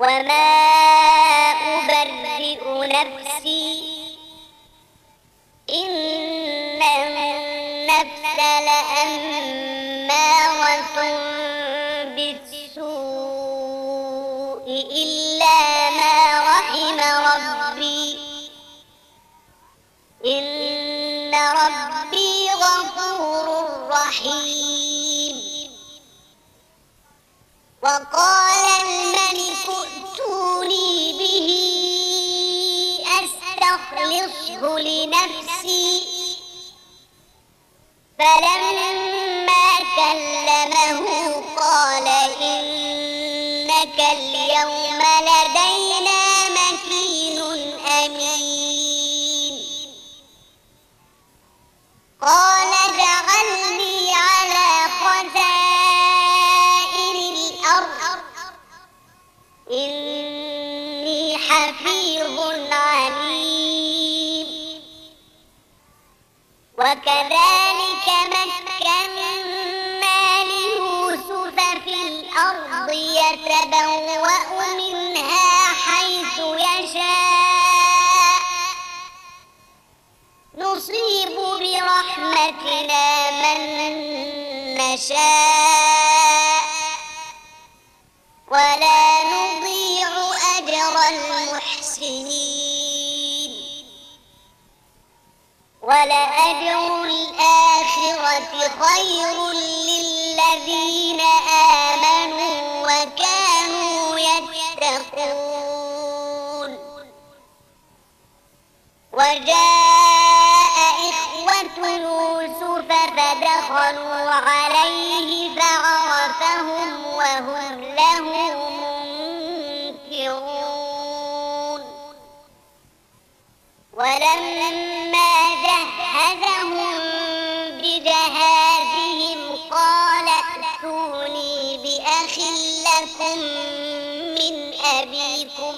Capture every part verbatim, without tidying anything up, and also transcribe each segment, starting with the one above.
وما أبرئ نفسي إن النفس لأمارة بالسوء إلا ما رحم ربي إن ربي غفور رحيم. وقال الملك ائتوني به أستخلصه لنفسي فلما كلمه قال إنك اليوم لدينا مكين أمين. قال اجعلني على خزائن الأرض إني حفيظ عليم. وكذلك مكنا ليوسف في الأرض يتبوأ منها حيث يشاء نصيب برحمتنا من نشاء ولا نضيع أجر المحسنين. ولأجر الآخرة خير للذين آمنوا وكانوا يتقون. وجاء إخوة يوسف فدخلوا عليه فعرفهم وهم له منكرون. ولما جهزهم بجهازهم قال ائتوني بأخ لكم من أبيكم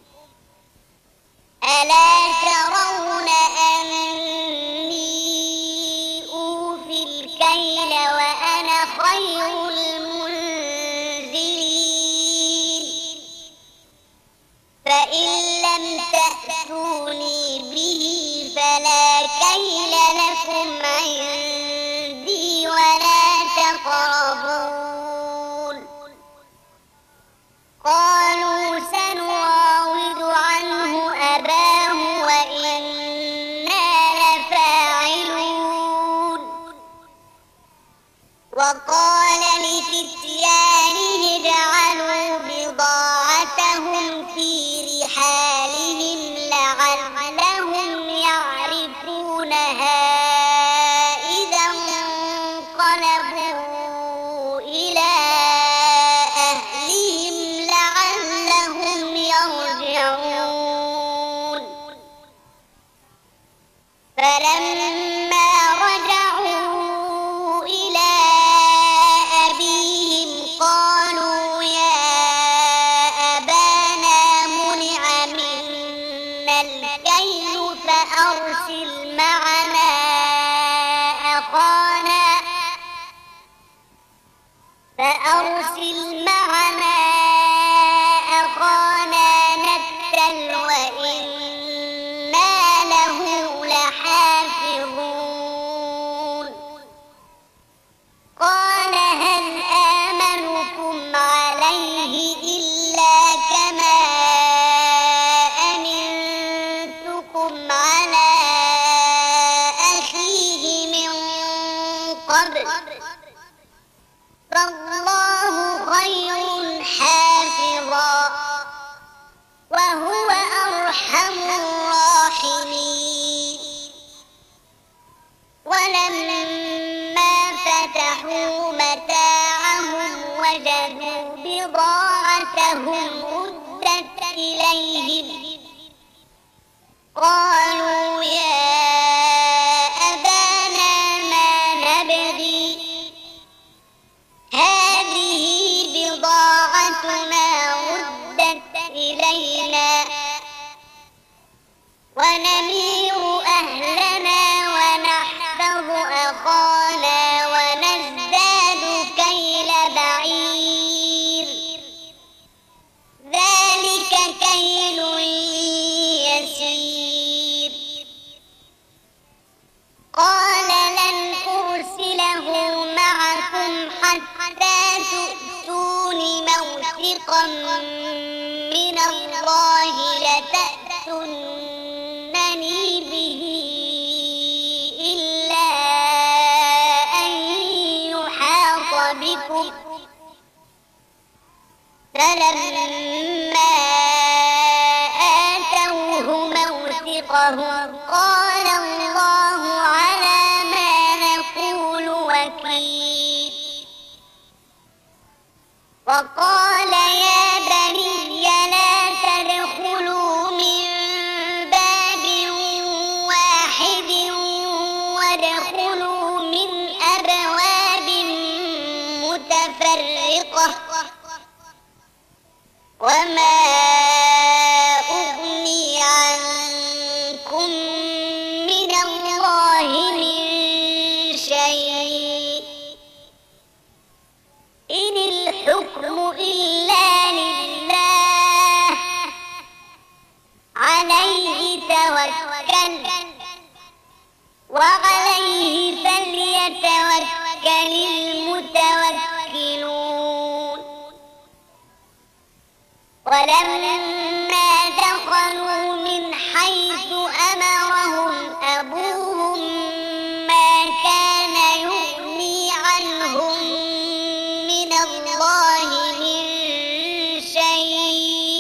ألا ترون أني أوفي الكيل وأنا خير المنزلين. فإن لم تأتوني به فلا كيل لكم عندي ولا تقربون. قالوا سنراود عنه أباه وإنا لفاعلون. وقال لفتيانه اجعلوا بضاعتهم في رحالهم لعلهم يعرفونها إذا انقلبوا إلى أهلهم لعلهم يرجعون. فلما رجعوا إلى أبيهم قالوا يا أبانا منع منا الكيل فأرسل معنا أخانا فأرسل معنا أخانا نكتل وإنا له لحافظون. قال هل آمنكم عليه إلا كما أمنتكم على أخيه من قبل فالله خير حافظا وهو أرحم الراحمين. ولما فتحوا متاعهم وجدوا بضاعتهم ردت إليهم قالوا يا أبانا ما نبغي هذه بضاعتنا ردت إلينا ونمير أهلنا ونحفظ أخانا ونزداد كيل بعير ذلك موثقا من الله لتأتونني به إلا أن يحاط بكم فلما آتوه موثقهم قال الله على ما نقول وكيل وقال يا بني لا تدخلوا من باب واحد وادخلوا من أبواب متفرقة وما أغني عنكم من الله من شيء إن الحكم إلا لله عليه توكل وعليه فليتوكل المتوكلون ولما دخلوا من حيث أمرهم أبوهم ما كان يغني عنهم من الله من شيء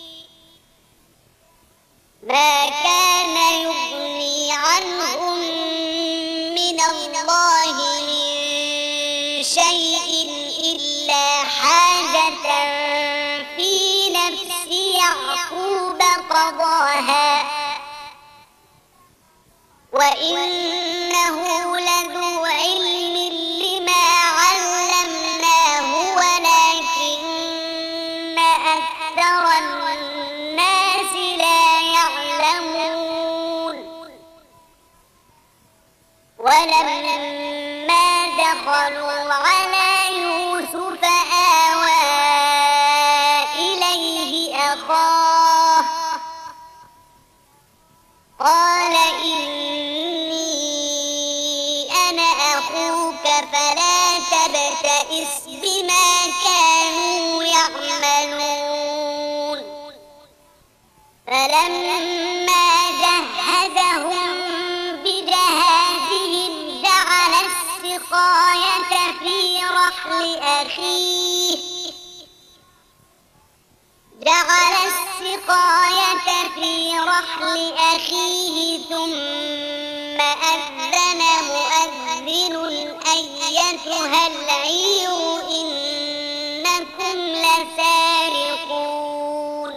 ما كان يغني عنهم من الله من شيء إلا حاجة في نفس يعقوب قضاها وإنه لذو علم لما علمناه ولكن أكثر الناس لا يعلمون ولما دخلوا على يوسف آوى إليه أخاه قال إني أنا أخوك فلا تبتئس بما كانوا يعملون فلما جهزهم بجهازهم جعل السقاية في رحل أخيه جعل السقاية في رحل أخيه ثم أذن مؤذن أيتها العير إنكم لسارقون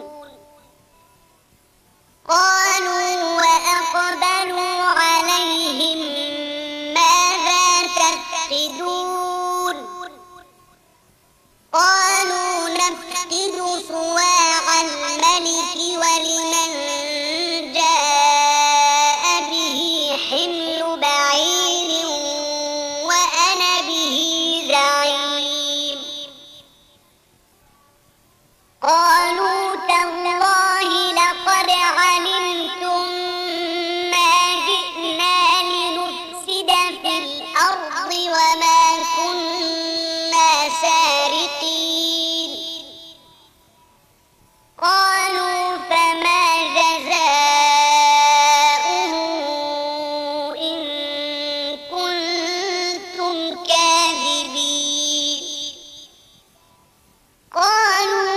قالوا وأقبلوا عليهم ماذا تفقدون قالوا نفقد صواع الملك ولمن جاء به حمل بعير وأنا به زعيم قالوا تالله لقد علمتم ما جئنا لنفسد في الأرض وما كنا سارقين قالوا فما جزاؤه إن كنتم كاذبين قالوا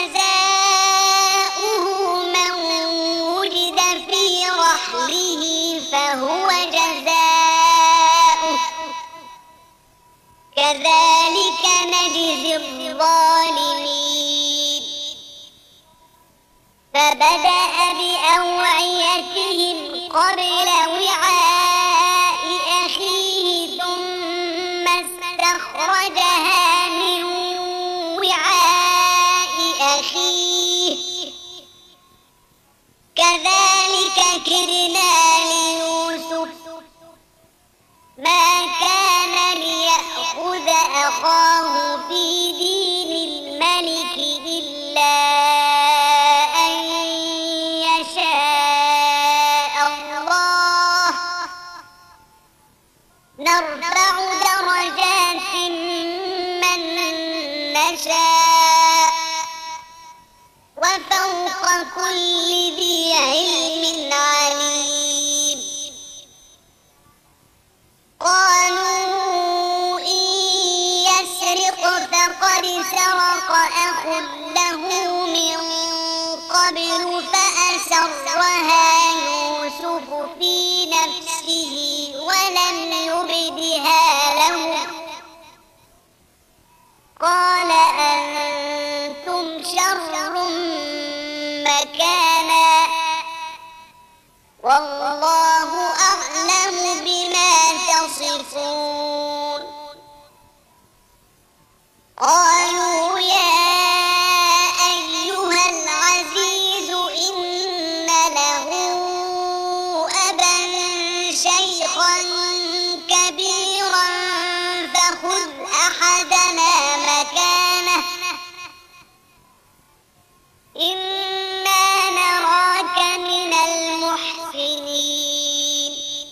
جزاؤه من وجد في رحله فهو جزاؤه كذلك نجزي الظالمين فبدأ بأوعيتهم قبل وعاء أخيه ثم استخرجها من وعاء أخيه كذلك كدنا ليوسف ما كان ليأخذ أخاه في دين الملك إلا أن يشاء الله نرفع درجات من نشاء كل ذي علم عليم. قالوا إن يسرق فقد سرق أخ له من قبل فأسرها يوسف في نفسه ولم يبدها لهم. قال أنتم شر مكانا والله أعلم بما تصفون. قالوا يا أيها العزيز إن له أبا شيخا كبيرا فخذ أحدنا مكانه إنا نراك من المحسنين.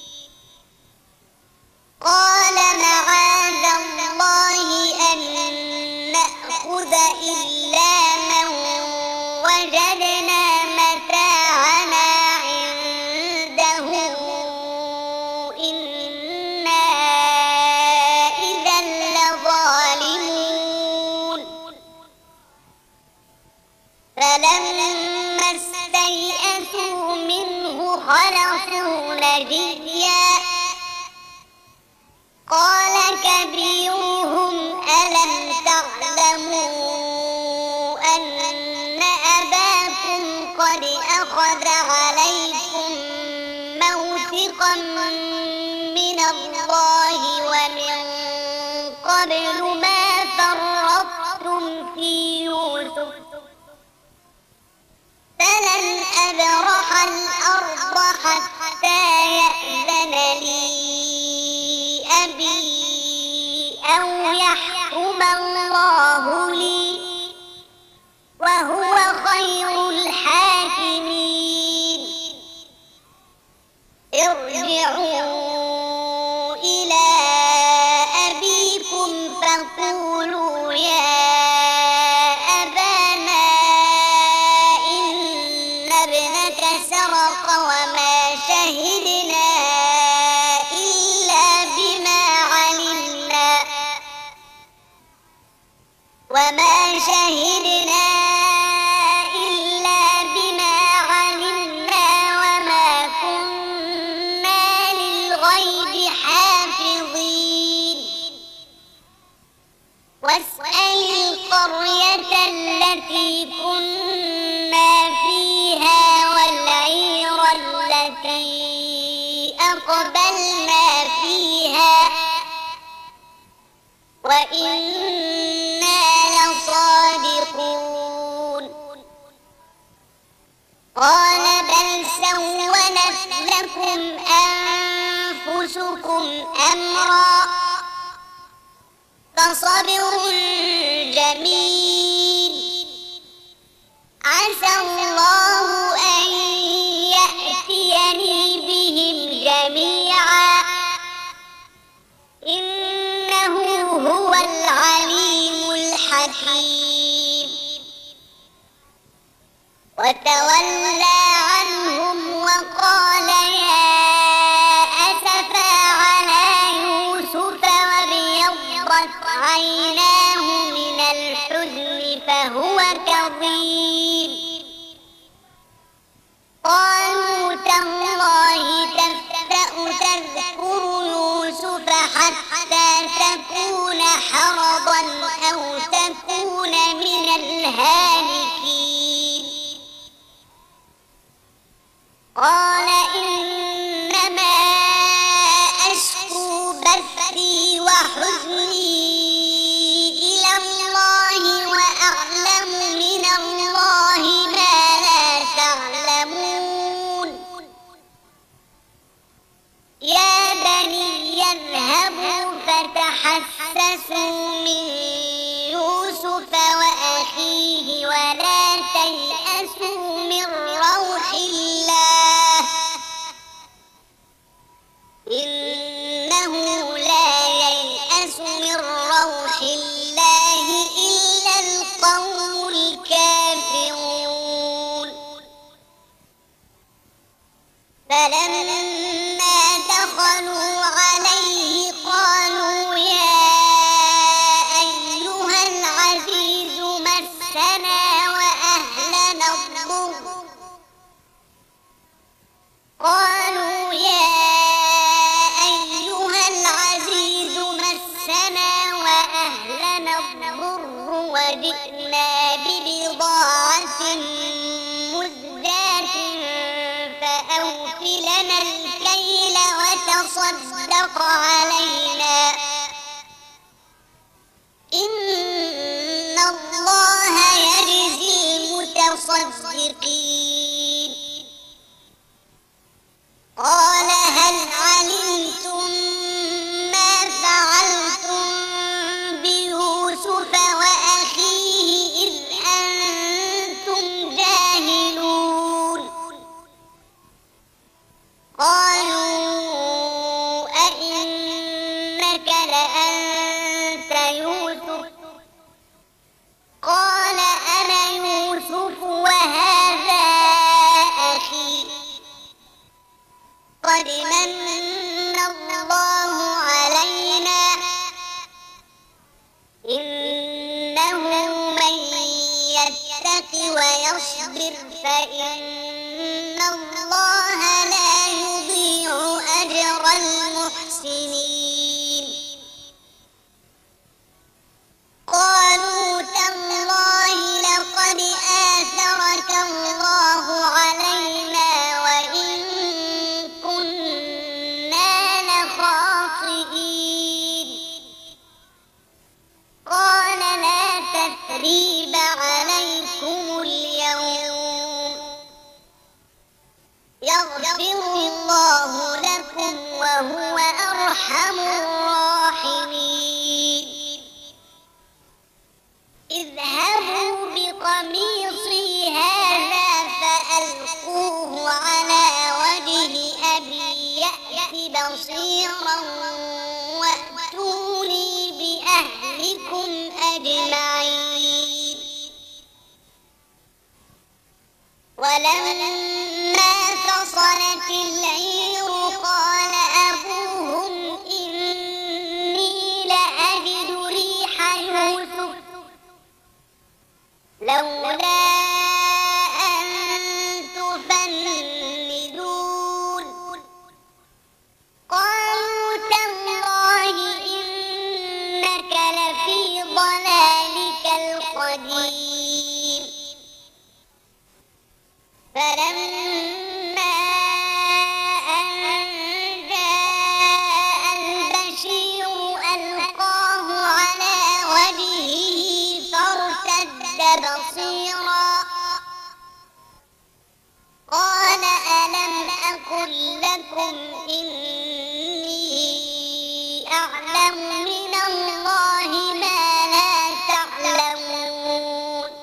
قال معاذ الله أن نأخذ إلا من وجدنا متاعنا عنده إنا إذا لظالمون. فلما استيئسوا منه خلصوا نجيا. قال كبيرهم ألم تعلموا أن أباكم قد أخذ عليكم موثقا من الله ومن قبل ما فرطتم في يوسف فلن أبرح الأرض حتى يأذن لي أبي أو يحكم الله لي وهو خير الحاكمين. ارجعوا إلى أبيكم فقولوا يا أبانا إن ابنك سرق وما شهدنا إلا بما علمنا وما شهدنا إلا بما علمنا وما كنا للغيب حافظين. واسأل القرية التي كنا فيها والعير التي أقبلنا فيها وإنا لصادقون. قال بل سولت لكم أنفسكم أمرا فصبر جميل عسى الله أن يأتيني بهم جميعا إنه هو العليم الحكيم. وتولى عنهم وقال يا أسفا على يوسف وابيضت عيناه من الحزن فهو كظيم. قالوا تالله تفتأ تذكر يوسف حتى تكون حرضا أو تكون من الهالكين. قال إنما أشكو بثي وحزني إلى الله وأعلم من الله ما لا تعلمون. يا بني اذهبوا فتحسسوا من يوسف وأخيه ولا تيأسوا من روح الله إنه لا ييأس من روح الله إلا القوم الكافرون. وتصدق علينا إن الله يجزي المتصدقين قال هل علمتم ما فعلتم بيوسف وأخيه إذ أنتم جاهلون قالوا أئنك لأنت يوسف قال أنا يوسف وهذا أخي قد من الله علينا إنه من يتق ويصبر فإن الله لا يضيع أجر المحسنين قالوا تالله لقد آثرك الله علينا وإن كنا لخاطئين قال لا تثريب عليكم اليوم يغفر الله لكم وهو أرحم الراحمين اذهبوا بقميصي هذا فألقوه على وجه أبي يأت بصيرا وأتوني بأهلكم أجمعين ولما فصلت العير قال أبوهم إني لأجد ريح يوسف لولا أن تفندون قالوا تالله إنك لفي ضلالك القديم فلما أن جاء البشير ألقاه على وجهه فارتد بصيرا قال ألم أقل لكم إني أعلم من الله ما لا تعلمون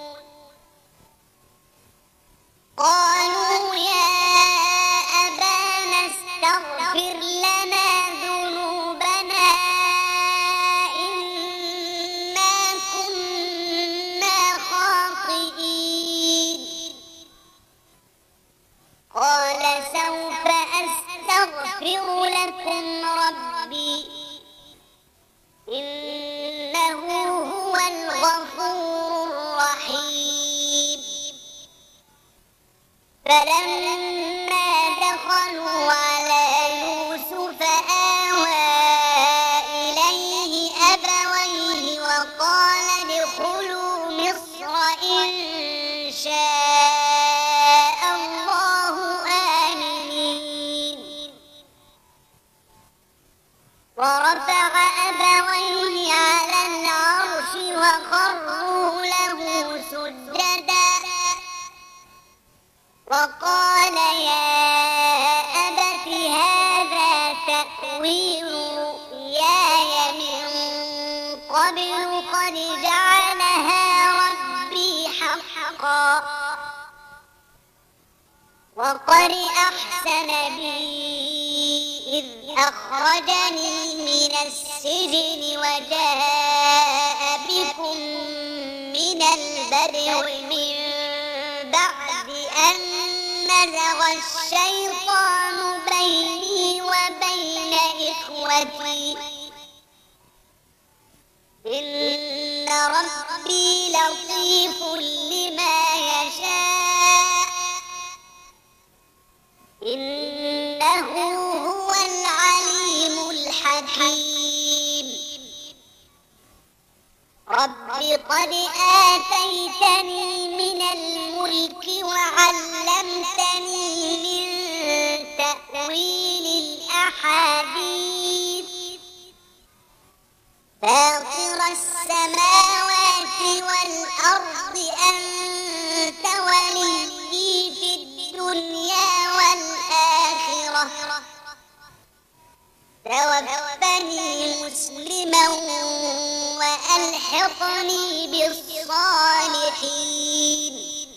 قالوا يا أبانا استغفر لنا ذنوبنا إنا كنا خاطئين قال سوف أستغفر لكم ربي إنه هو الغفور الرحيم فلما دخلوا على يوسف آوى إليه أبويه وقال ادخلوا مصر إن شاء الله آمنين ورفع أبويه على العرش وخروا له سجدا وقال يا أبت هذا تأويل رؤياي من قبل قد جعلها ربي حقا وقد أحسن بي إذ أخرجني من السجن وجاء بكم من البدو من بعد أن نزغ الشيطان بيني وبين إخوتي إن ربي لطيف لما يشاء إنه هو العليم الحكيم رب قد آتيتني من الملك وعلمتني من تأويل الأحاديث فاطر السماوات والأرض أنت ولي في الدنيا والآخرة توفني مسلما وألحقني بالصالحين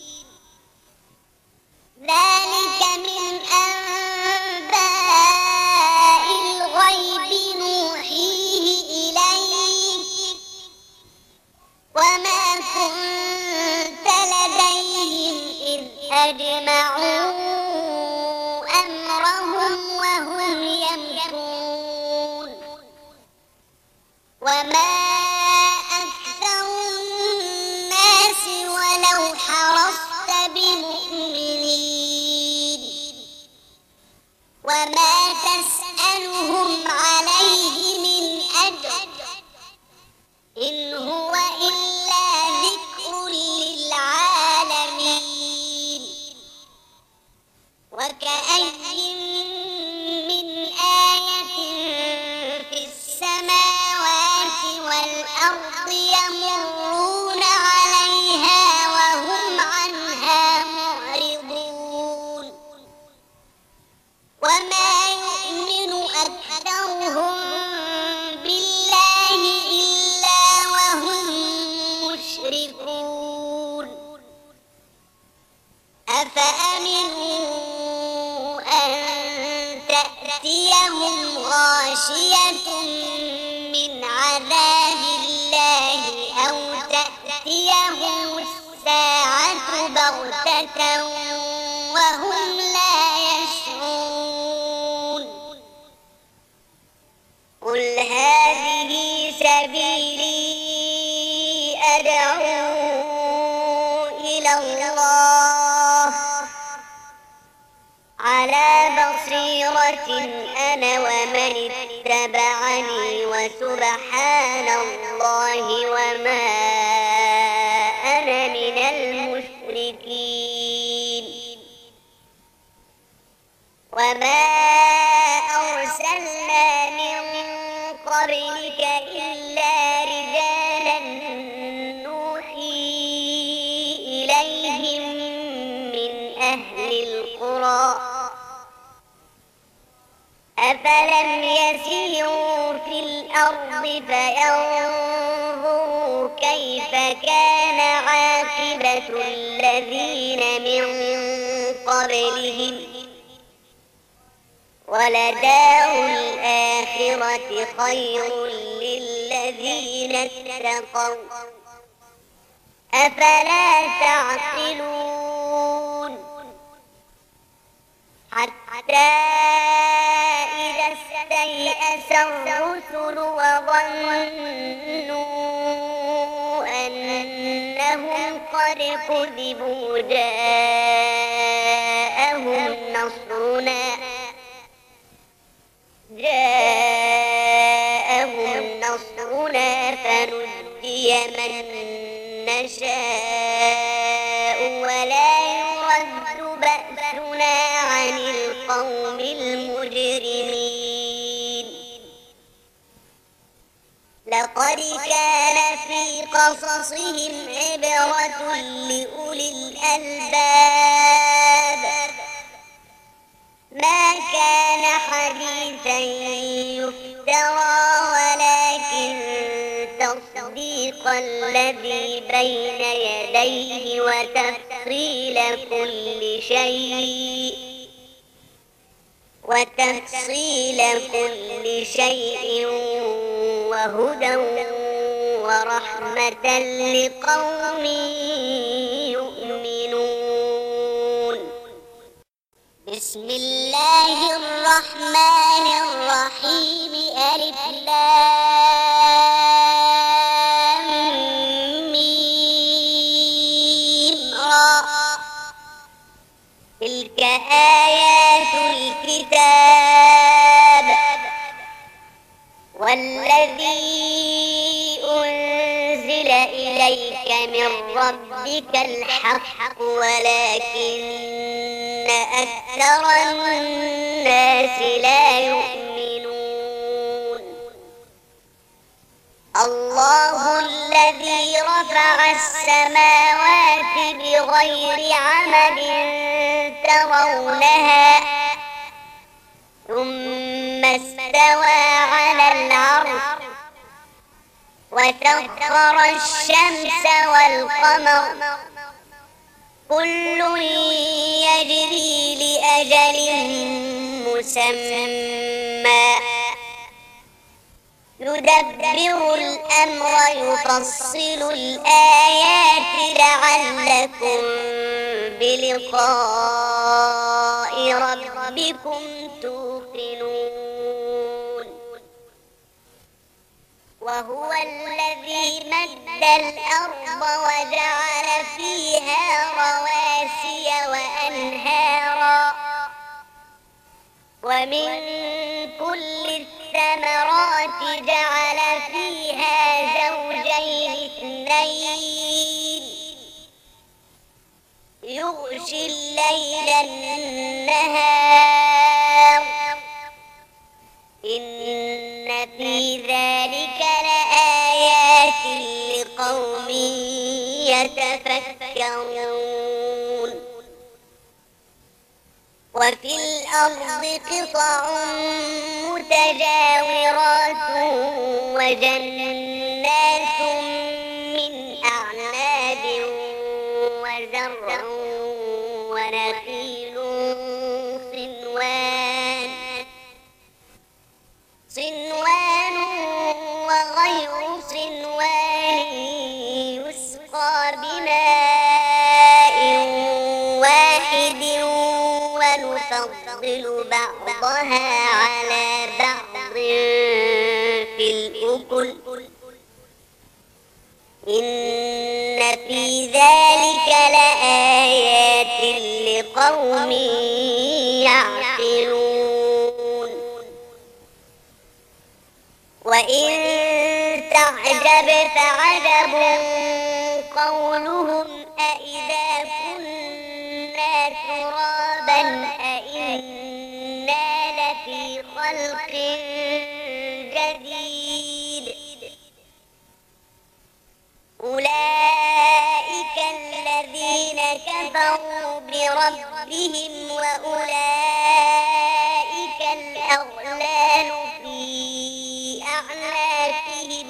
ذلك من أنباء الغيب نوحيه إليك وما كنت لديهم إذ أجمعوا أمرهم وهم يمكرون وما أكثر الناس ولو حرصت بمؤمنين وما تسألهم عليه من أجر إن هو إلا ذكر للعالمين وكأين من آية في السماوات والأرض يمرون عليها وهم عنها معرضون وما يؤمن أكثرهم بالله إلا وهم مشركون أفأمنوا أن تأتيهم غاشية من عذاب الله أو تأتيهم الساعة بغتة وهم لا يشعرون قل هذه سبيلي أدعو إلى الله على بصيرة أنا ومن اتبعني وسبحان الله وما أنا من المشركين وما أرسلنا من قبلك إلا رجالا نوحي إليهم من أهل القرى أفلم يسيروا في الأرض فينظروا كيف كان عاقبة الذين من قبلهم ولدار الآخرة خير للذين اتقوا أفلا تعقلون حتى إذا استيأس الرسل وظنوا أنهم قد كذبوا جاءهم نصرنا جاءهم نصرنا فنجي من نشاء ولا يرد بأسنا عن القوم المجرمين لقد كان في قصصهم عبرة لأولي الألباب ما كان حديثا يفترى ولكن تصديق الذي بين يديه وتفصيل كل شيء وتفصيل كل شيء وهدى ورحمة لقوم يؤمنون بسم الله الرحمن الرحيم ألف لام ميم را تلك آيات الكتاب والذي أنزل إليك من ربك الحق ولكن أكثر الناس لا يؤمنون الله الذي رفع السماوات بغير عمد ترونها ثم استوى على العرش وسخر الشمس والقمر كل يجري لأجل مسمى يدبر الأمر يفصل الآيات لعلكم بلقاء ربكم توقنون وهو الذي مد الأرض وجعل فيها رواسي وأنهارا ومن كل الثمرات جعل فيها زوجين اثنين يغشي الليل النهار إن في ذلك لآيات لقوم يتفكرون وفي الأرض قطع متجاورات وجنات من أعناب وزرع ونخيل صنوان صنوان وغير صنوان يسقى بماء واحد ونفضل بعضها على بعض في الأكل إن في ذلك لآيات لقوم يعقلون وإن تعجب فعجب قولهم أإذا كنا ترابا أإنا لفي خلق جديد أولئك الذين كفروا بربهم وأولئك الأغلال في أعناقهم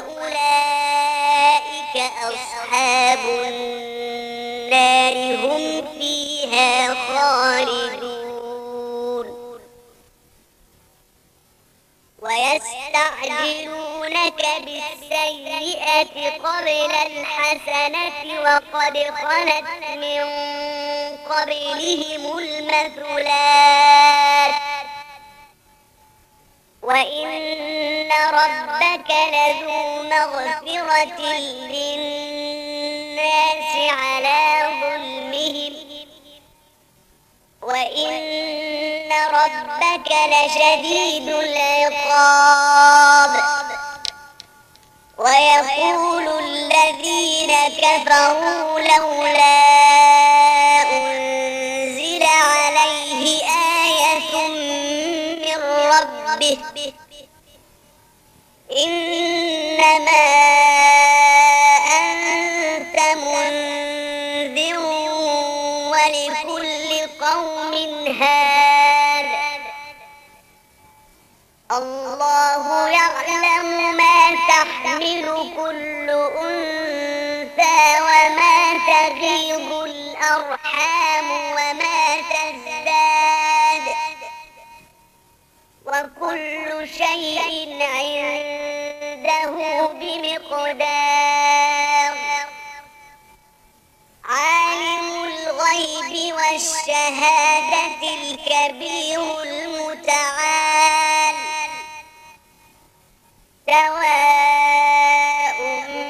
وأولئك أصحاب النار هم فيها خالدون ويستعجلونك بالسيئة قبل الحسنة وقد خلت من قبلهم المثلات وإن ربك لذو مغفرة للناس على ظلمهم وإن ربك لشديد العقاب ويقول الذين كفروا لولا أنزل عليه آية من ربه إنما أنت منذر ولكل قوم هاد الله يعلم ما تحمل كل أنثى وما تغيض الأرحام وما تزداد وكل شيء عنده بمقدار عالم الغيب والشهادة الكبير المتعال سواء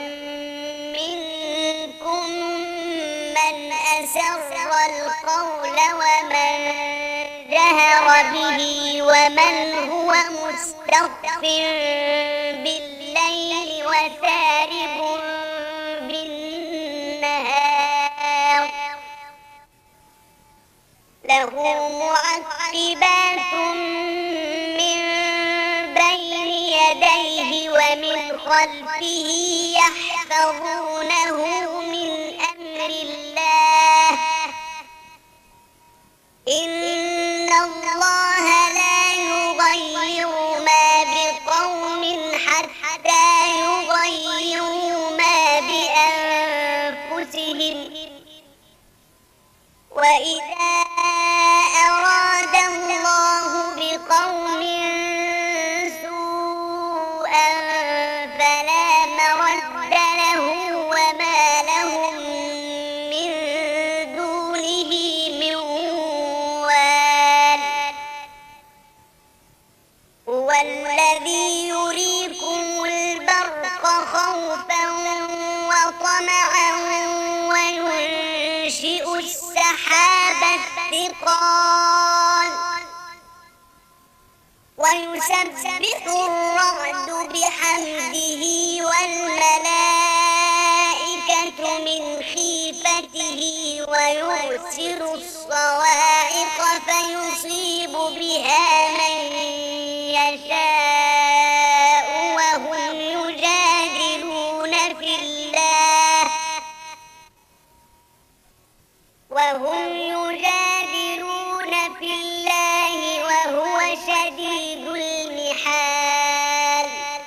منكم من أسر القول ومن جهر به ومن هو مستخف بالليل وسارب بالنهار له معقبات من بين يديه ومن خلفه وإذا أراد الله بقوم سوءا فلا مرد له وما لهم من دونه من وال هو الذي يريكم البرق خوفا وطمعا وينشئ السحاب الثقال ويسبح الرعد بحمده والملائكة من خيفته ويرسل الصواعق فيصيب بها من يشاء وهم يجادلون في الله وهم يجادلون في الله وهو شديد المحال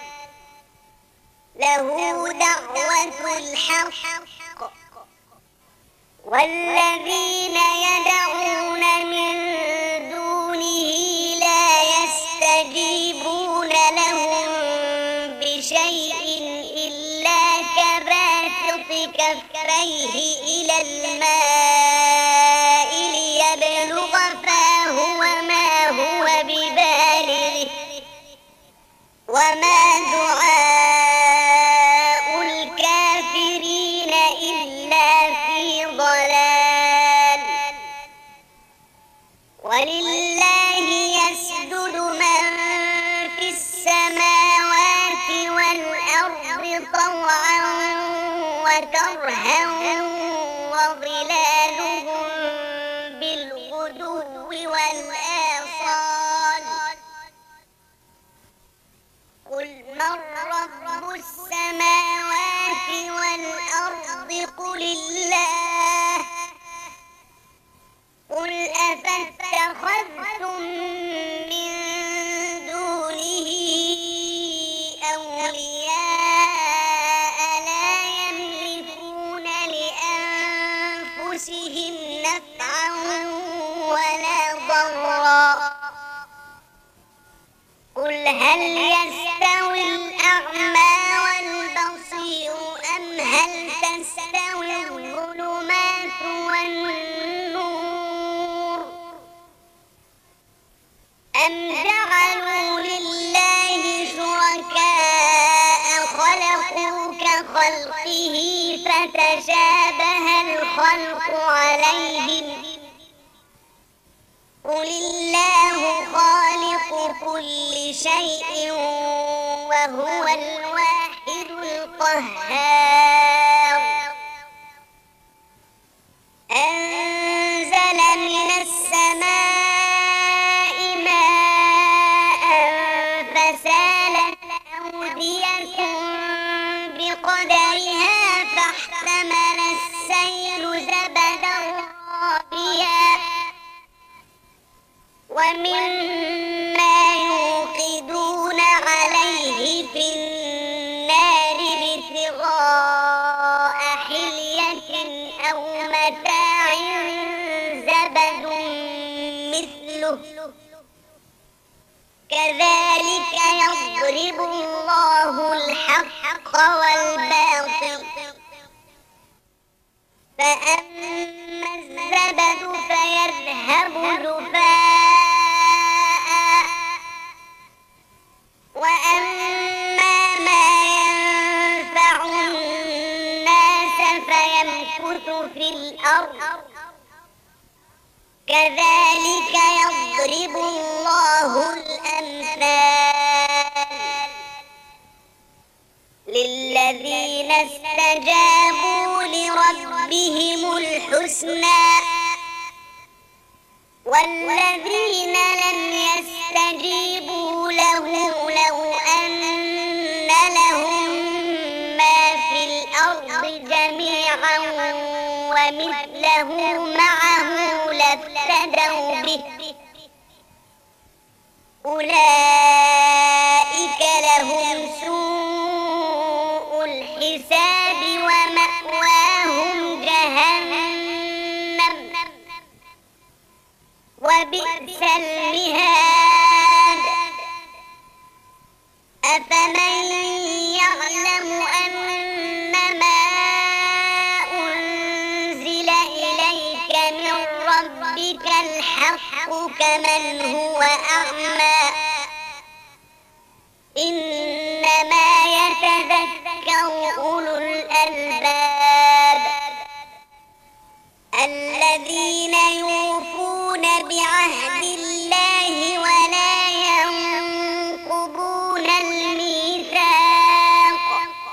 له دعوة الحق والذين يدعون من دونه لا يستجيبون لهم بشيء إلا كباسط كفيه إلى الماء ليبلغ فاه وما هو ببالغه وما دعاء الكافرين إلا في ضلال ولله يسجد من في السماوات والأرض طوعا وكرها وظلالهم بالغدو والآصال قل من رب السماوات والأرض قل الله قل أفاتخذتم من دونه أولياء لا يملكون لأنفسهم نفعا ولا ضرا قل هل يستوي الأعمى والبصير أم هل تستوي الظلمات والنور أم جعلوا لله شركاء خلقوا كخلقه فتشابه الخلق عليهم قل الله خالق كل شيء وهو الواحد القهار أنزل من السماء ماء فسالت أودية بقدرها فاحتمل السيل زبدا رابيا ومما يوقدون عليه في النار ابتغاء حلية أو متاع زبد مثله كذلك يضرب الله الحق والباطل فأما الزبد فيذهب جفاء وأما ما ينفع الناس فيمكث في الأرض كذلك يضرب الله الأمثال للذين استجابوا لربهم الحسنى والذين لم يستجيبوا له لو أن لهم ما في الأرض جميعا ومثله معه لافتدوا به أولئك لهم سوء الحساب ومأواهم جهنم وبئس المهاد أفمن يعلم أنما أنزل إليك من ربك الحق كمن هو أعمى إنما يتذكر أولو الألباب الذين يوفون بعهد الله ولا ينقضون الميثاق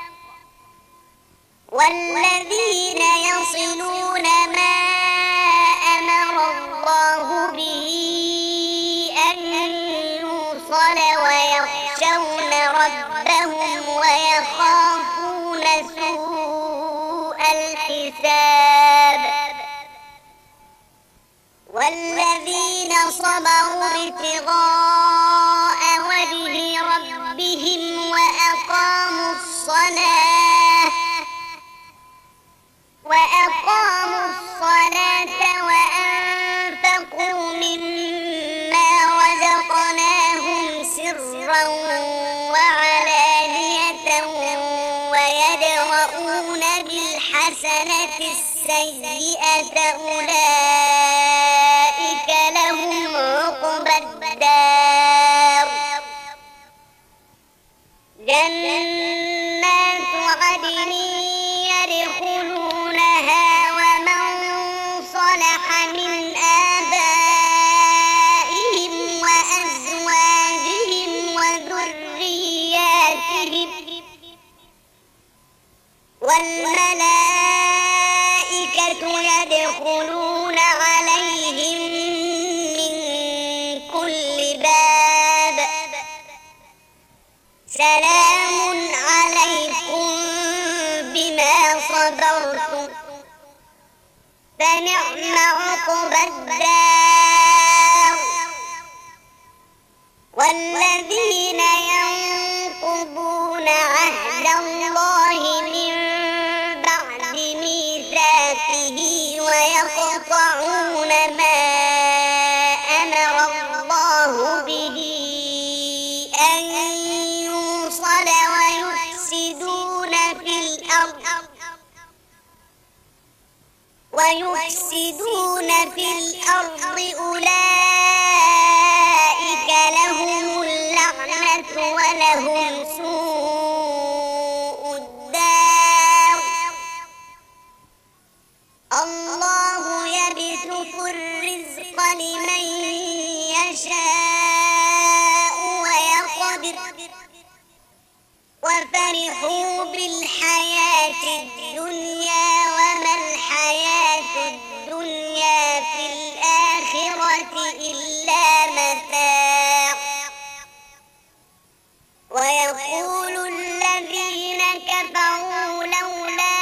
والذين يصلون ما أمر الله به أن يوصل ويخشون ربهم ويخافون سوء الحساب والذين صبروا ابتغاء وجه ربهم وأقاموا الصلاة وأقاموا الصلاة وأنفقوا مما رزقناهم سرا وعلانية ويدرؤون بالحسنة السيئة أولئك لهم عقبى الدار جنات عدن يدخلونها ومن صلح من آبائهم وأزواجهم وذرياتهم والملائكة يدخلون عليهم من كل باب سلام عليكم بما صبرتم فنعم عقبى الدار والذين ينقضون عهد الله من بعد ميثاقه ويقطعون ما أمر الله به أن يوصل ويفسدون في الأرض ويفسدون في الأرض أولئك لهم اللعنة ولهم سوء الدار الله يبسط الرزق لمن يشاء ويقدر وفرحوا بالحياة الدنيا وما الحياة الدنيا في الآخرة إلا متاع ويقول الذين كفروا لولا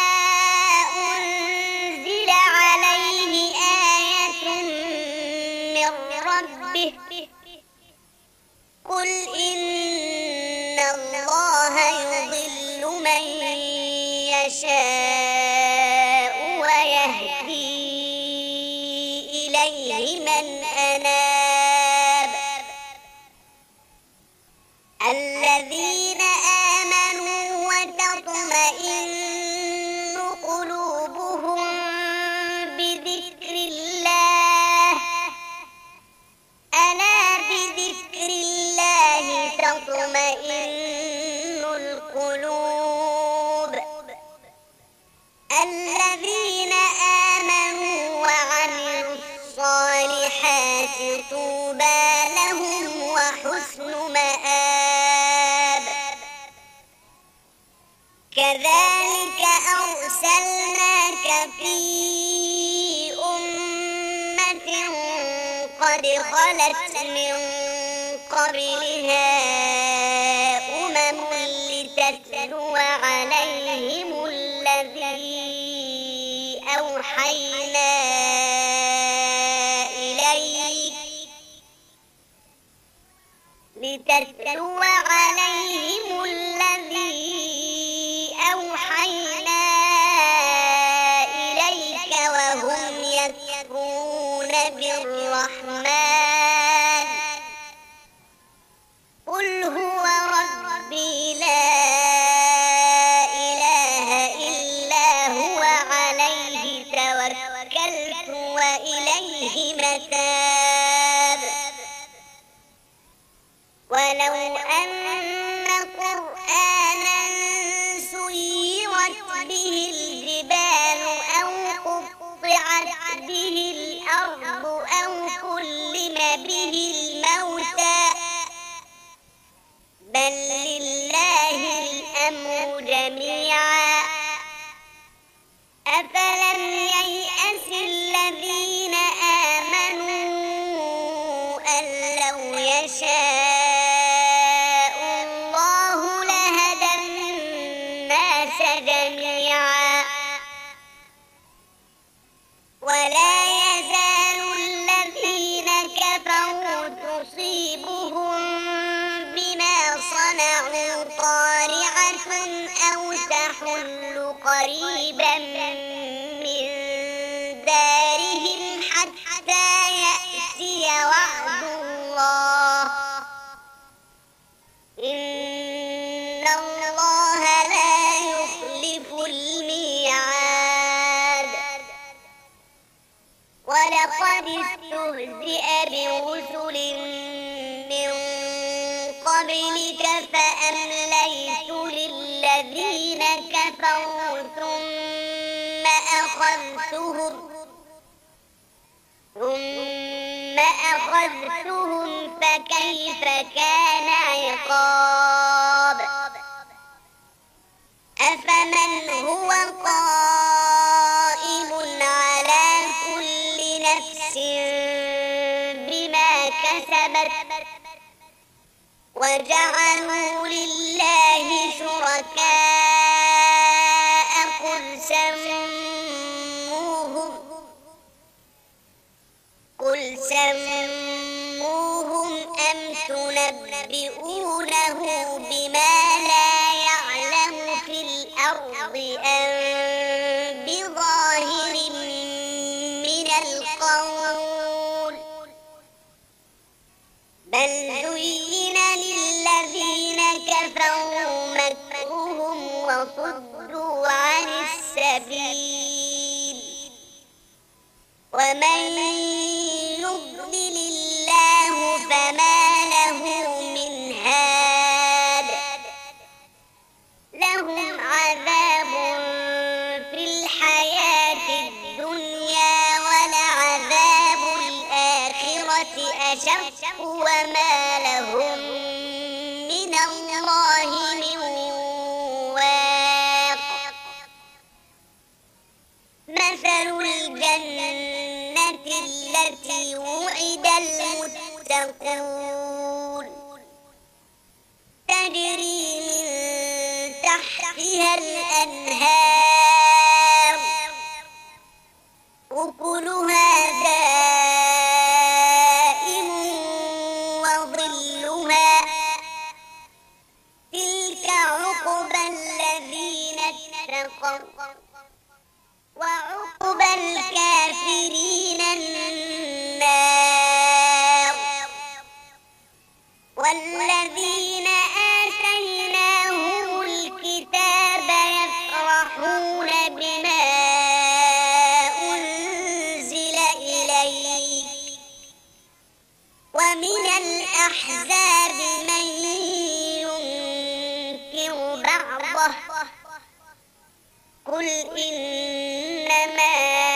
أنزل عليه آية من ربه قل إن الله يضل من يشاء ويهدي إليه من أناب الذين آمنوا وتطمئن قلوبهم بذكر الله ألا بذكر الله تطمئن القلوب الذين آمنوا وعملوا الصالحات طوبى لهم وحسن مآب كذلك أرسلناك في أمة قد خلت من قبلها أمم لتتلو عليهم الذي أوحينا إليك لتتلو عليهم الذي أوحينا إليك وهم يكفرون بالرحمن قل هو ربي لا إله إلا هو عليه توكلت وإليه متاب ولو أن قرآنا سيرت به الجبال أو قطعت به الأرض أو كلم به الموتى بل لله الأمر جميعا أفلم ييأس الذين آمنوا أن لو يشاء الله لهدى الناس جميعا ولا يزال الذين كفروا تصيبهم بما صنعوا قارعة أو تحل قريبا من دارهم حتى يأتي وعد الله إن الله لا يخلف الميعاد ولقد استهزئ برسل من قبلك فأمليت للذين كفروا ثم أخذتهم ثم أخذتهم فكيف كان عقاب أفمن هو قائم على كل نفس بما كسبت وجعلوا لله شركاء قل سموهم قل سموهم أم تنبئونه بما لا يعلم في الأرض أم بظاهر من القول بل زين للذين كفروا مكرهم وصدوا عن السبيل ومن يضلل الله فما له من هاد لهم عذاب في الحياة الدنيا ولعذاب الآخرة أشق وما لهم من الله من واق مثل الجنة التي وعد المتقون تجري من تحتها الأنهار أكلها دائم وظلها تلك عقبى الذين اتقوا وعقبى الكافرين النار والذين آتيناهم الكتاب يفرحون بما أنزل إليك ومن الأحزاب من ينكر بعضه قل إنما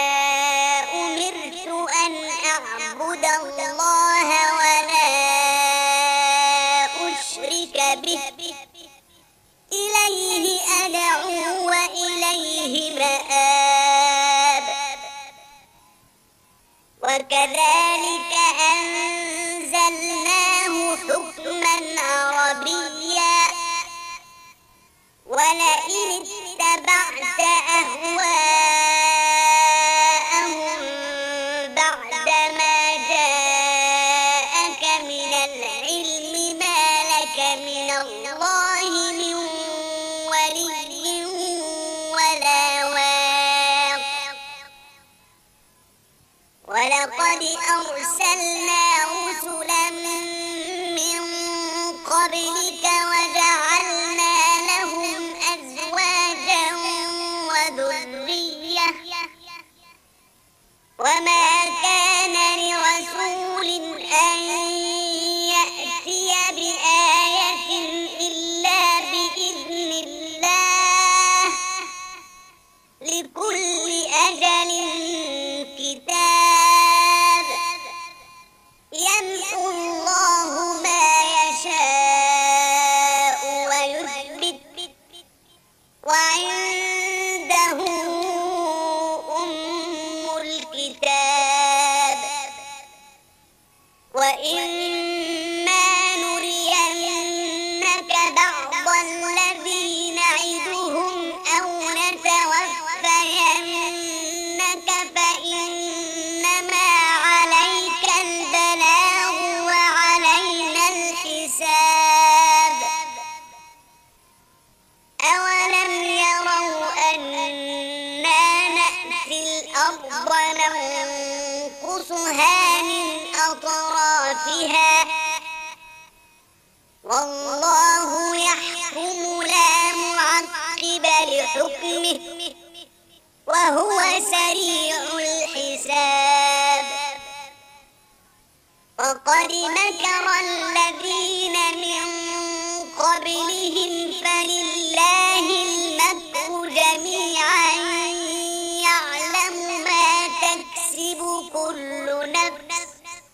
أمرت أن أعبد الله ولا أشرك به إليه أدعو وإليه مآب وكذلك أنزلناه حكما عربيا ولئن اتبعت أهواءهم بعدما جاءك من العلم ما لك من الله من ولي ولا واق ولقد أرسلنا رسلا من قبلك وجعلنا لهم أزواجا وذرية وما كان لرسول أن يأتي بآية إلا بإذن الله لكل أجل كتاب يمحو الله ما يشاء ويثبت وعنده أم الكتاب وإما نرينك بعض الذي نعدهم أو نتوفينك فإنما عليك البلاغ وعلينا الحساب أولم يروا أنا نأتي الأرض ننقصها من أطرافها والله يحكم لا معقب لحكمه وهو سريع الحساب وقد مكر الذين من قبلهم فلله المكر جميعا يعلم ما تكسب كل نفس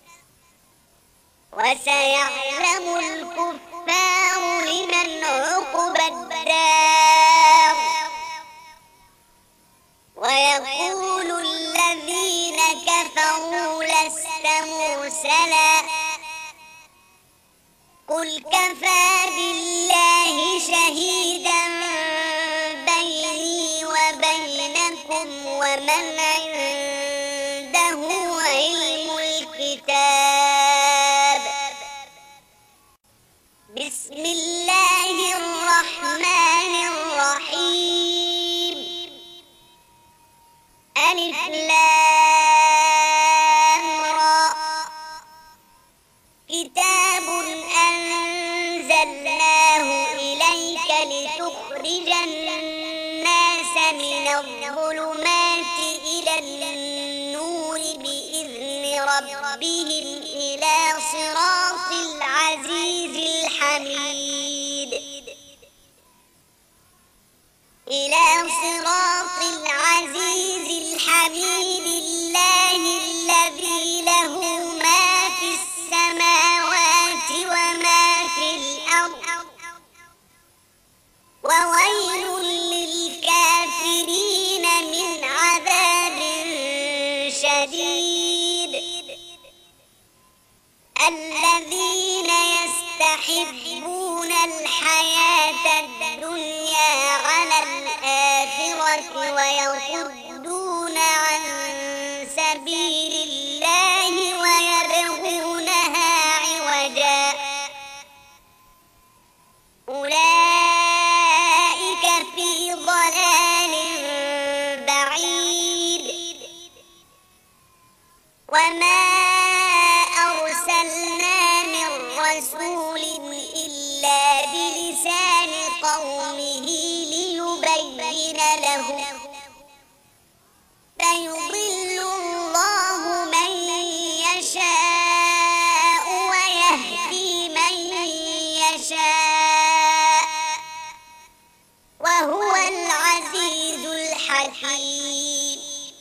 وسيعلم الكفار لمن عقبى الدار ويقول الذين كفروا لست مرسلا قل كفى بالله شهيدا بيني وبينكم ومن عنده علم الكتاب بسم الله الرحمن الرحيم ألف لام را كتاب أنزلناه إليك لتخرج الناس من الظلمات إلى النور بإذن ربهم إلى صراط العزيز الحميد إلى صراط العزيز الحميد الله الذي له ما في السماوات وما في الأرض وويل للكافرين من عذاب شديد الذين يستحبون الحياة الدنيا على الآخرة ويصدون عن سبيل الله ويبغونها عوجا أولئك في ضلال بعيد وما أرسلنا من رسول إلا بلسان قومه ليبين لهم فيضل الله من يشاء ويهدي من يشاء وهو العزيز الحكيم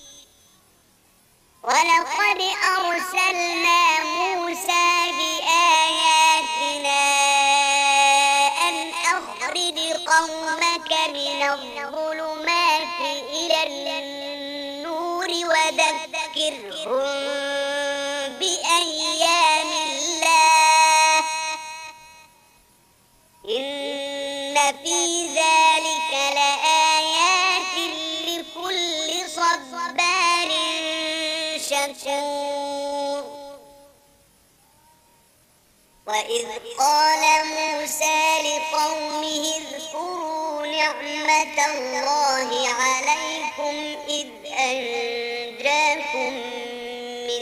ولقد أرسلنا موسى بآياتنا أن أخرج قومك من الظلمات إلى النور وذكرهم بأيام الله إن في ذلك لآيات لكل صبار شكور وإذ قال موسى لقومه اذكروا نعمة الله عليكم إذ أنجاكم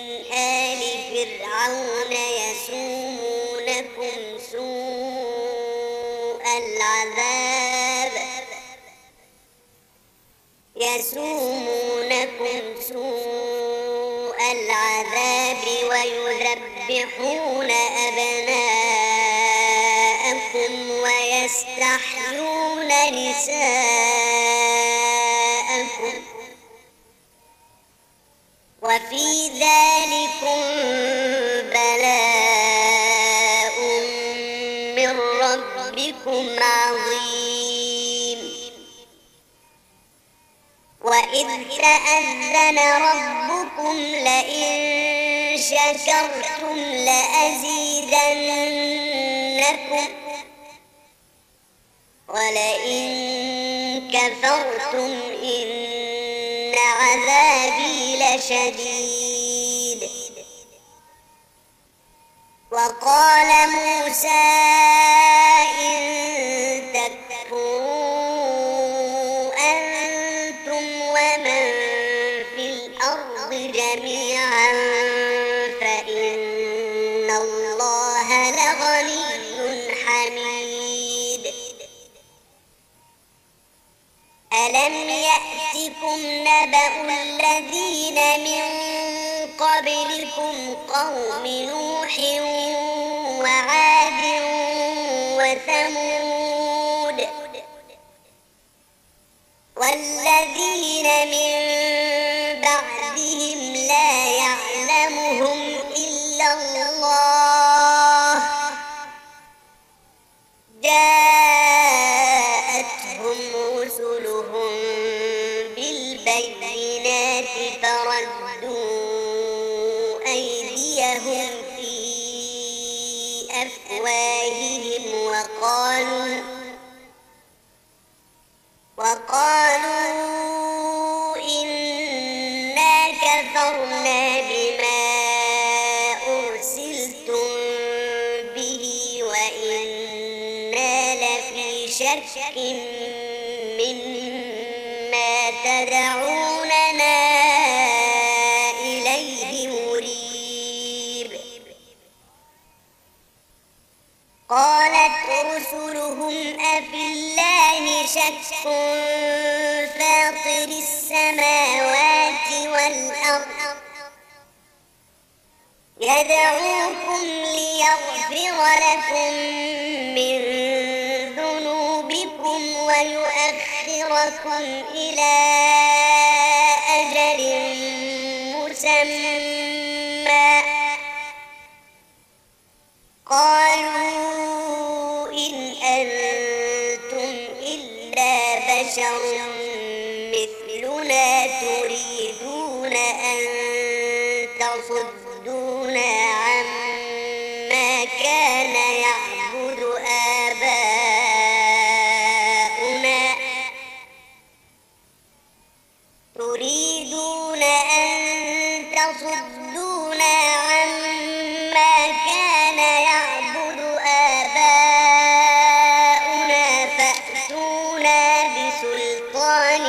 فرعون يسومونكم سوء العذاب يسومونكم سوء العذاب ويذبحون أبناءكم ويستحيون نساءكم وفي ذلكم بلاء من ربكم عظيم وإذ تأذن ربكم لئن شكرتم لأزيدنكم ولئن كفرتم إن عذابي لشديد وقال موسى إن تكفروا أنتم ومن في الأرض جميعا فإن الله لغني حميد ألم يأتكم نبأ الذين من قبلكم قوم نوح وعاد وثمود والذين من بعدهم لا يعلمهم إلا الله جاءتهم رسلهم بالبينات فردوا أيديهم في أفواههم وقالوا وقالوا إنا كفرنا بما أرسلتم به وإنا لفي شك مما تدعوننا إليه مريب قالت رسلهم أفي الله شك فاطر السماوات والأرض يدعوكم ليغفر لكم من ذنوبكم ويؤخركم إلى أجل مسمى قالوا إن أنتم إلا بشر مثلنا تريدون أن تصدونا عما كان يعبد آباؤنا تريدون أن تصدونا عما كان يعبد آباؤنا فأتونا بسلطان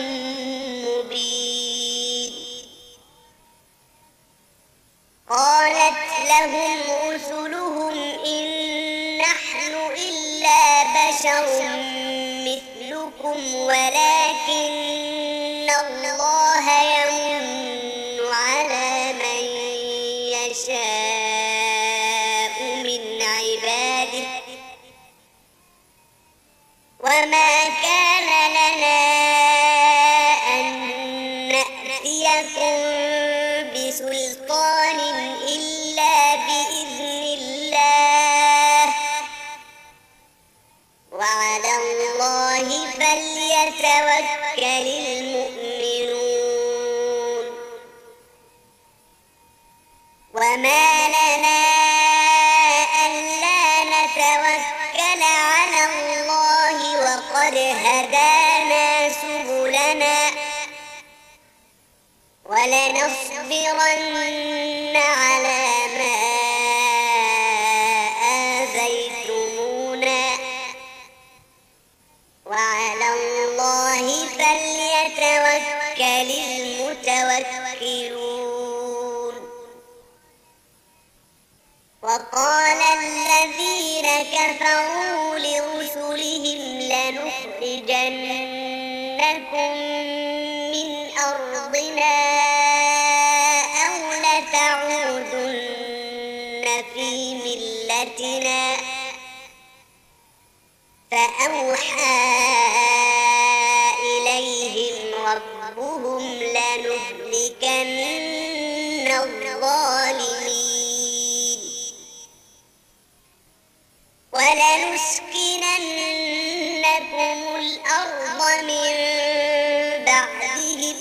مبين قالت لهم رسلهم إن نحن إلا بشر مثلكم ولكن الله يمن على من يشاء من عباده وما كان لنا أن نأتيكم بسلطان إلا بإذن الله وعلى الله فليتوكل المؤمنون وما لنا ألا نتوكل على الله وقد هدانا سبلنا ولنصبرن على ما آذيتمونا وعلى الله فليتوكل المتوكلون في ملتنا فأوحى إليهم ربهم لنهلكن الظالمين ولنسكننكم الأرض من بعدهم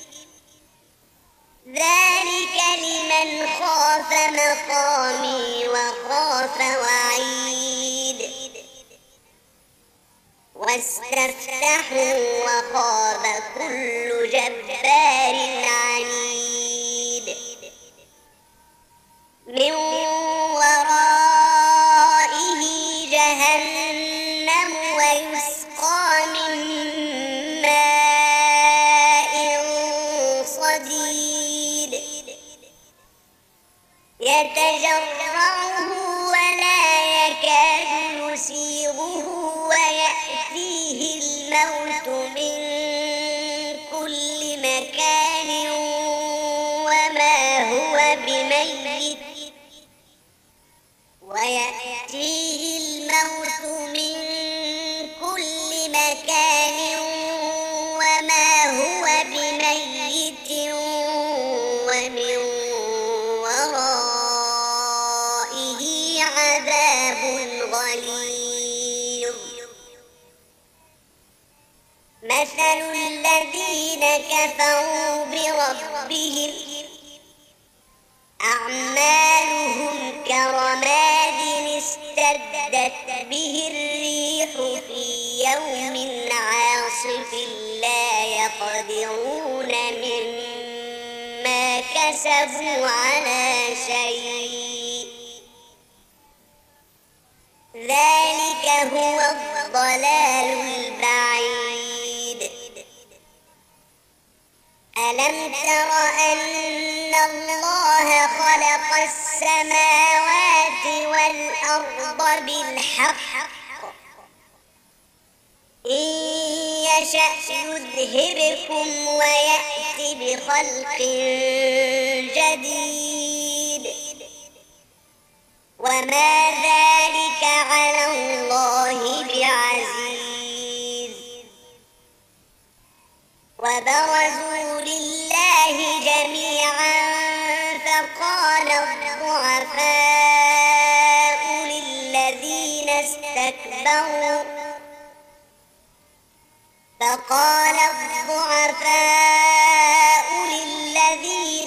ذلك لمن خاف مقامي وخاف وعيد واستفتحوا وخاب كل جبار عنيد من ورائه جهنم ويسقى من ماء صديد يتجرعه ولا يكاد يسيغه ويأتيه الموت من كل مكان وما هو بميت ويأتيه الموت من كل مكان وما هو بميت ومن ورائه عذاب غليظ مثل الذين كفروا بربهم أعمالهم كرماد اشتدت به الريح في يوم عاصف لا يقدرون مما كسبوا على شيء ذلك هو الضلال البعيد ألم تر أن الله خلق السماوات والأرض بالحق إن يشأ يذهبكم ويأت بخلق جديد وما ذلك على الله بعزيز وبرزوا لله جميعا فقال الضعفاء للذين استكبروا فقال الضعفاء للذين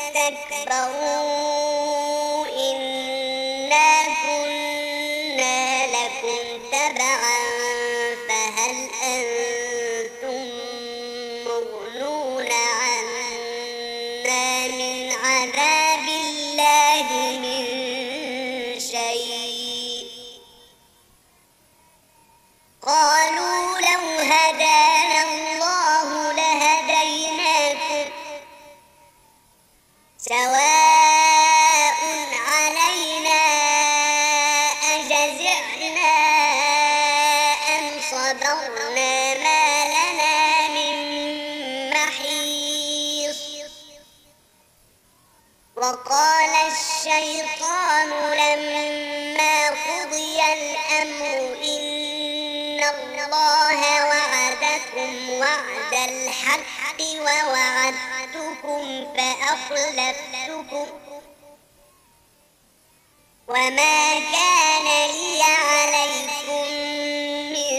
استكبروا إنا كنا لكم تبعا فهل أنتم مغنون عنا من عذاب الله من شيء قالوا لو هدانا الله لهديناكم سواء علينا أجزعنا أم صبرنا ما لنا من محيص وقال الشيطان لما قضي الأمر إن الله وعدكم وعد الحق ووعدتكم فأخلفتكم وما كان لي عليكم من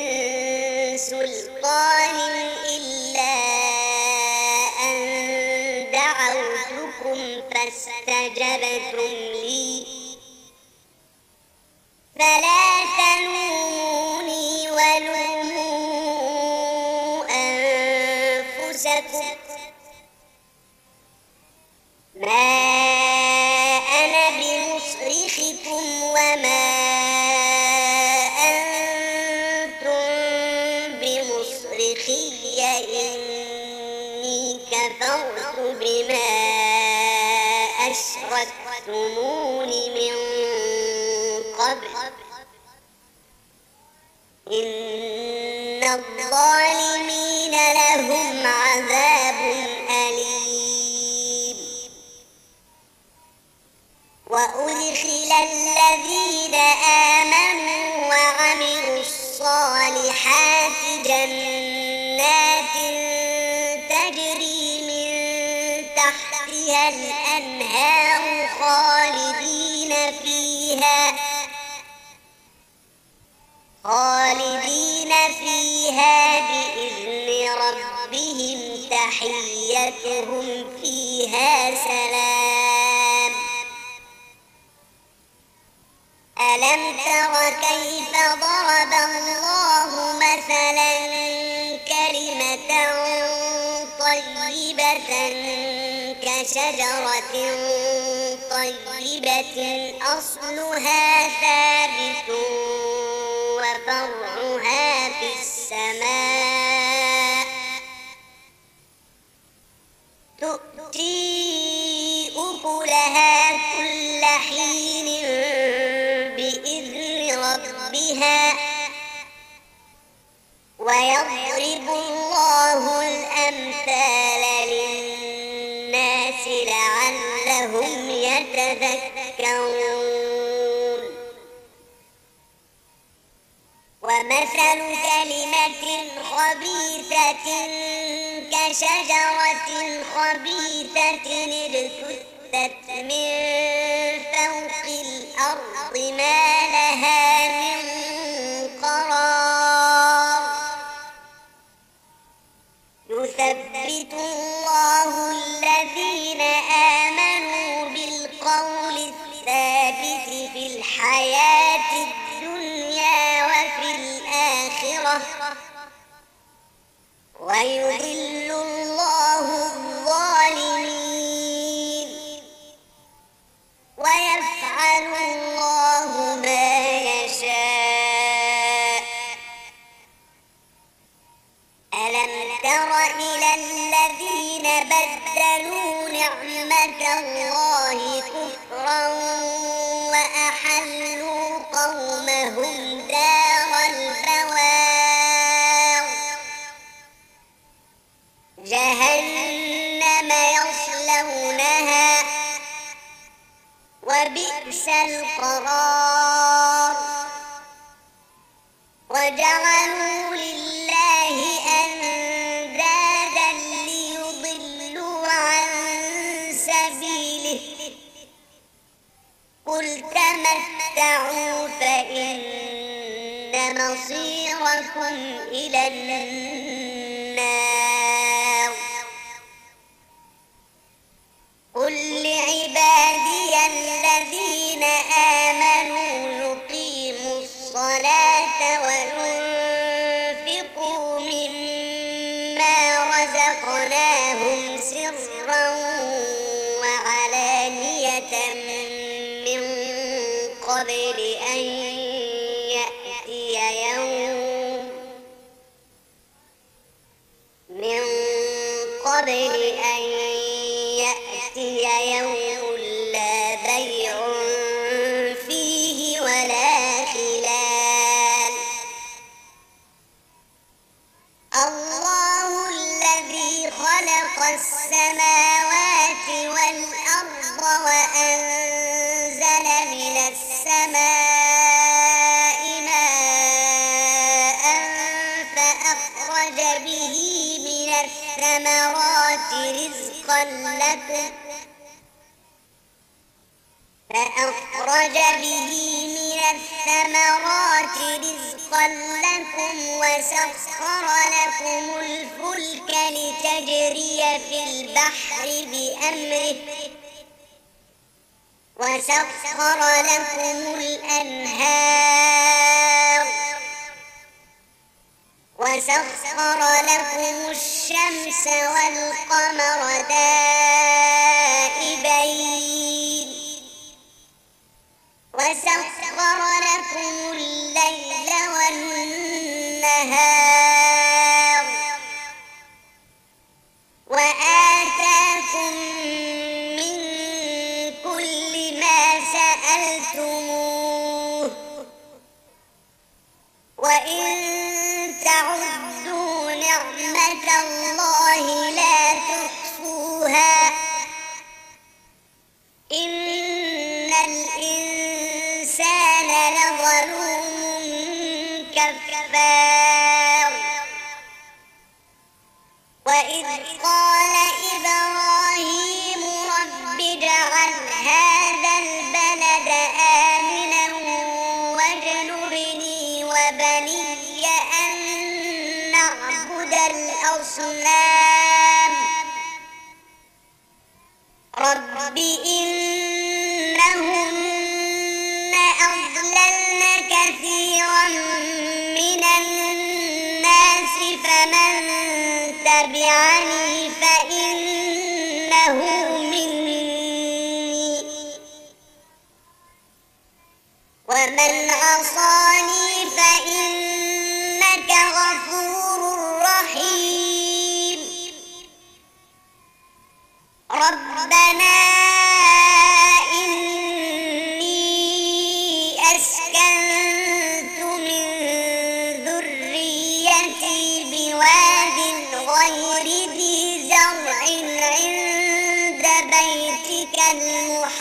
سلطان إلا أن دعوتكم فاستجبتم لي فلا تلوموني ولوموا أنفسكم ما أنا بمصرخكم وما أنتم بمصرخي إني كفرت بما أشركتمون من قبل إن الظالمين لهم عذاب أليم وأدخل إلى الذين آمنوا وعملوا الصالحات جنات تجري من تحتها الأنهار خالدين فيها خالدين فيها بإذن ربهم تحيتهم فيها سلام. ألم تر كيف ضرب الله مثلا كلمة طيبة كشجرة طيبة أصلها ثابت وفرعها في السماء تؤتي أكلها كل حين بإذن ربها ويضرب الله الأمثال للناس لعلهم يتذكرون. ومثل كلمة خبيثة كشجرة خبيثة اجتثت من فوق الأرض ما لها من قرار. يثبت الله الذين آمنوا بالقول الثابت في الحياة الدنيا وفي الآخرة ويضل الله الظالمين ويفعل الله ما يشاء. ألم تر إلى الذين بدلوا نعمة الله كفرا وأحلوا قومهم دار البوار جهنم يصلونها وبئس القرار. وجعلوا لله أندادا ليضلوا عن سبيله قل تمتعوا فإن مصيركم إلى النار. قل لعبادي الذين آمنوا يقيموا الصلاة وينفقوا مما رزقناهم سرا وعلانية من قبل أن يأتي يوم من قبل أن يأتي يوم لا بيع فيه ولا خلال. الله الذي خلق السماوات والأرض وأنزل من السماء ماء فأخرج به من الثمرات رزقا لكم فأخرج به من الثمرات رزقا لكم وسخر لكم الفلك لتجري في البحر بأمره وسخر لكم الأنهار وسخر لكم الشمس والقمر دائبين وسخر لكم الليل والنهار وآتاكم من كل ما سألتموه وإن تعدوا نعمة الله لا تحصوها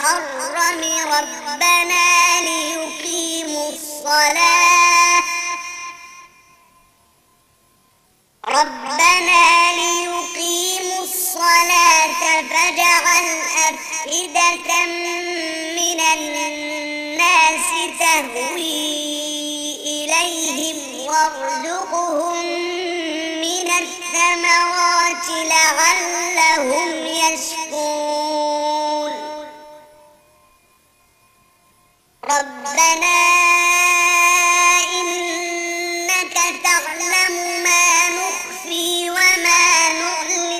المحرم ربنا ليقيموا الصلاة ربنا ليقيموا الصلاة فاجعل أفئدة من الناس تهوي إليهم وارزقهم من الثمرات لعلهم يشكرون ربنا إنك تعلم ما نخفي وما نعلن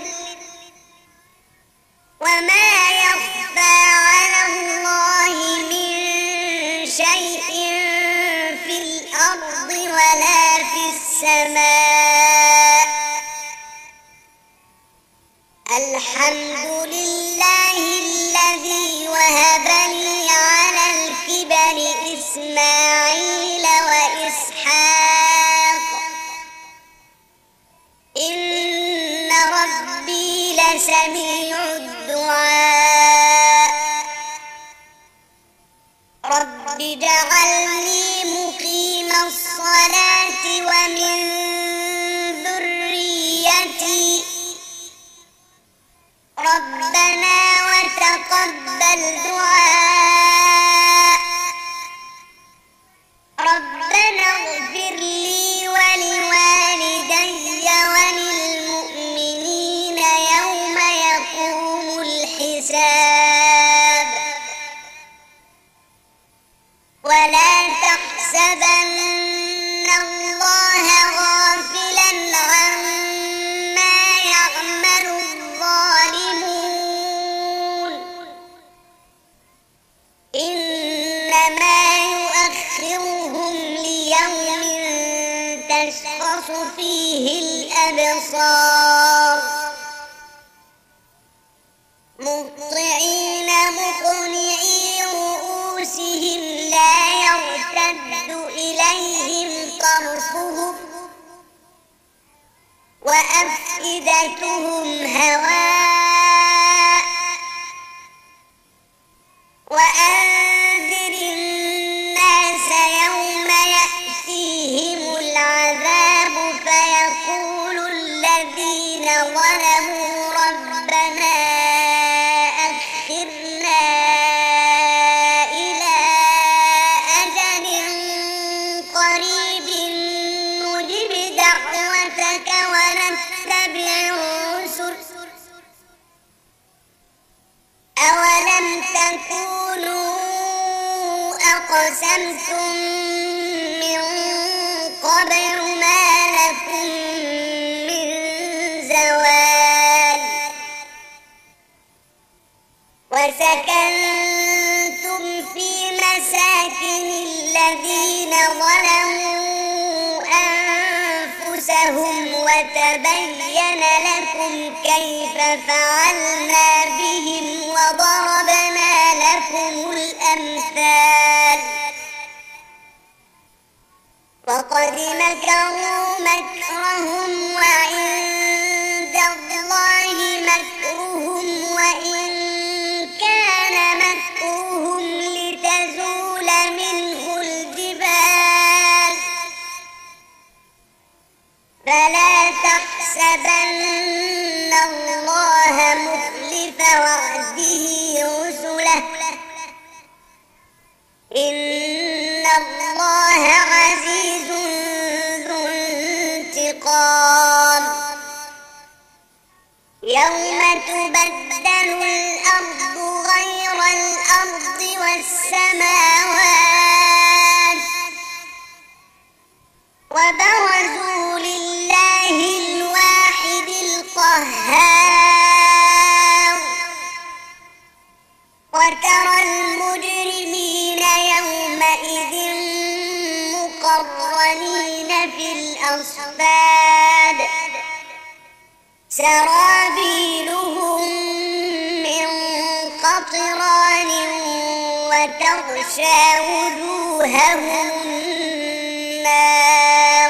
وما يخفى على الله من شيء في الأرض ولا في السماء الحمد لله الذي وهب لي على الكبر إسماعيل وإسحاق إن ربي لسميع الدعاء رب اجعلني مقيم الصلاة ومن ذريتي ربنا وتقبل دعاء ربنا اغفر لي ولوالدي وللمؤمنين يوم يقوم الحساب ولا تحسبن الله غافلا عما يعمل الظالمون إنما يؤخرهم ليوم تشخص فيه الأبصار مهطعين مقنعي رؤوسهم لا يرتد إليهم طرفهم وأفئدتهم هواء وأنذر الناس يوم يأتيهم العذاب فيقول الذين ظلموا ربنا أخرنا إلى أجل قريب نجب دعوتك ونتبع الرسل أولم تكونوا أقسمتم من قبل ما لكم من زوال وسكنتم في مساكن الذين ظلموا أنفسهم وتبين لكم كيف فعلنا بهم وضربنا لكم الأمثال وقد مكروا مكرهم وعند الله مكرهم وإن كان مكرهم لتزول منه الجبال فلا تحسبن الله مخلف وعده رسله إن الله عزيز ذو انتقام يوم تبدل الأرض غير الأرض والسماوات وبرزوا لله الواحد القهار وترى المجرمين يومئذ مقرنين في الأصفاد سرابيلهم من قطران وتغشى وجوههم النار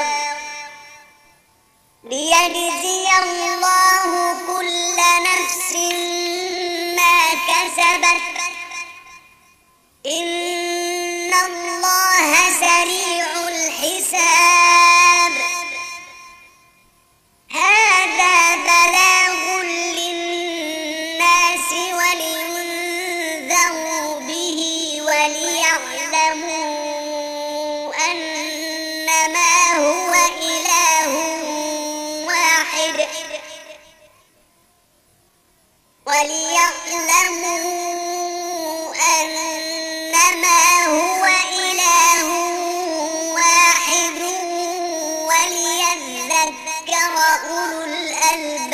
ليجزي الله كل نفس ما كسبت أولو الألباب.